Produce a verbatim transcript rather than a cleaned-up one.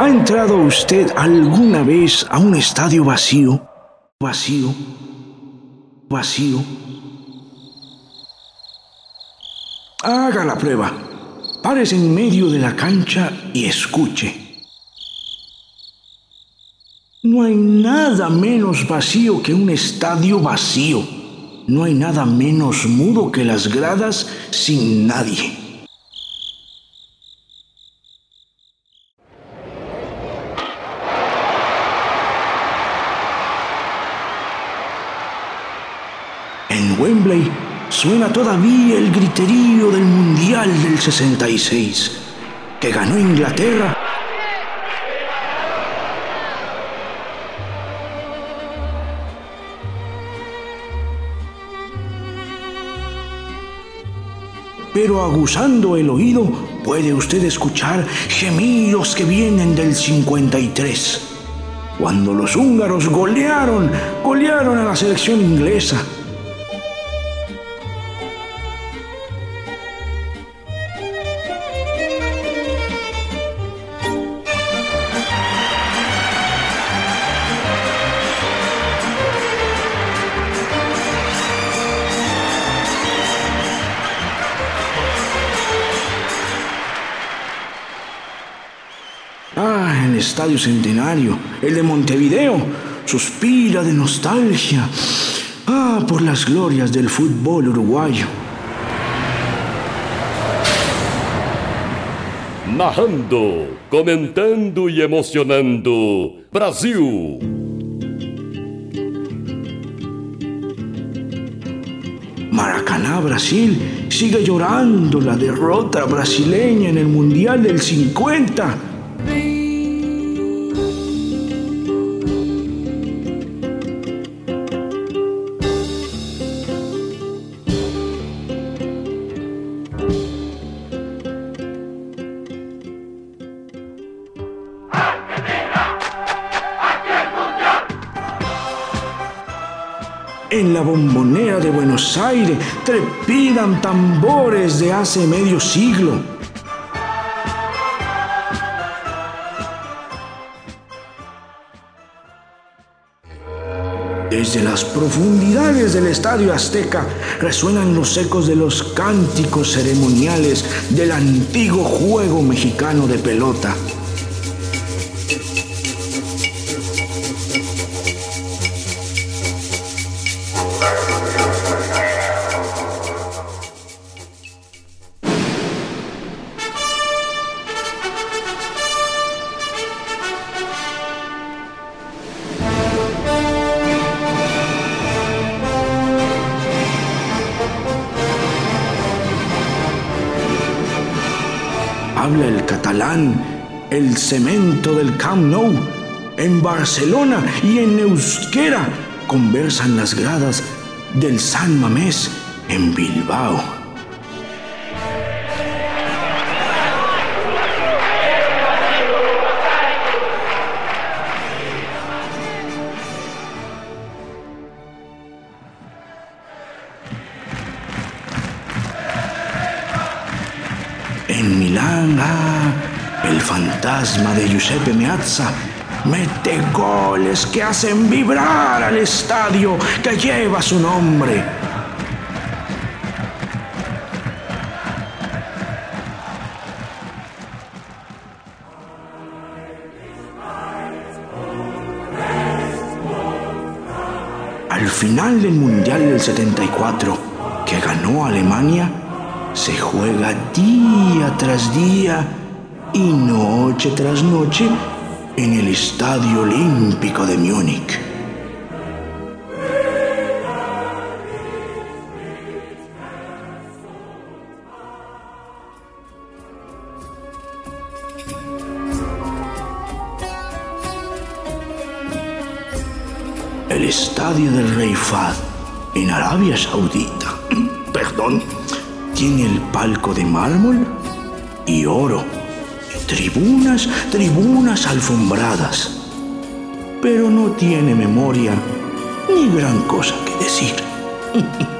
¿Ha entrado usted alguna vez a un estadio vacío? Vacío. Vacío. Haga la prueba. Párese en medio de la cancha y escuche. No hay nada menos vacío que un estadio vacío. No hay nada menos mudo que las gradas sin nadie. En Wembley suena todavía el griterío del Mundial del sesenta y seis, que ganó Inglaterra. Pero aguzando el oído puede usted escuchar gemidos que vienen del cincuenta y tres, cuando los húngaros golearon, golearon a la selección inglesa. Ah, el Estadio Centenario, el de Montevideo, suspira de nostalgia. Ah, por las glorias del fútbol uruguayo. Narrando, comentando y emocionando, Brasil. Maracaná, Brasil, sigue llorando la derrota brasileña en el Mundial del cincuenta. En la Bombonera de Buenos Aires trepidan tambores de hace medio siglo. Desde las profundidades del Estadio Azteca resuenan los ecos de los cánticos ceremoniales del antiguo juego mexicano de pelota. Habla el catalán, el cemento del Camp Nou. En Barcelona y en euskera conversan las gradas del San Mamés en Bilbao. En Milán, ah, el fantasma de Giuseppe Meazza mete goles que hacen vibrar al estadio que lleva su nombre. Al final del Mundial del setenta y cuatro, que ganó Alemania, se juega día tras día y noche tras noche en el Estadio Olímpico de Múnich. El Estadio del Rey Fahd en Arabia Saudita, perdón, tiene el palco de mármol y oro, tribunas, tribunas alfombradas, pero no tiene memoria ni gran cosa que decir.